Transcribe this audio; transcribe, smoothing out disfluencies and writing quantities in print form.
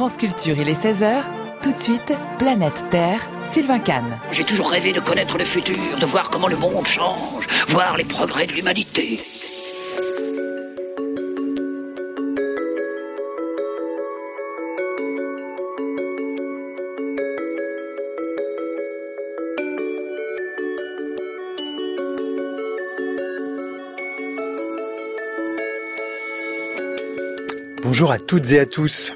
France Culture, il est 16h. Tout de suite, Planète Terre, Sylvain Kahn. J'ai toujours rêvé de connaître le futur, de voir comment le monde change, voir les progrès de l'humanité. Bonjour à toutes et à tous.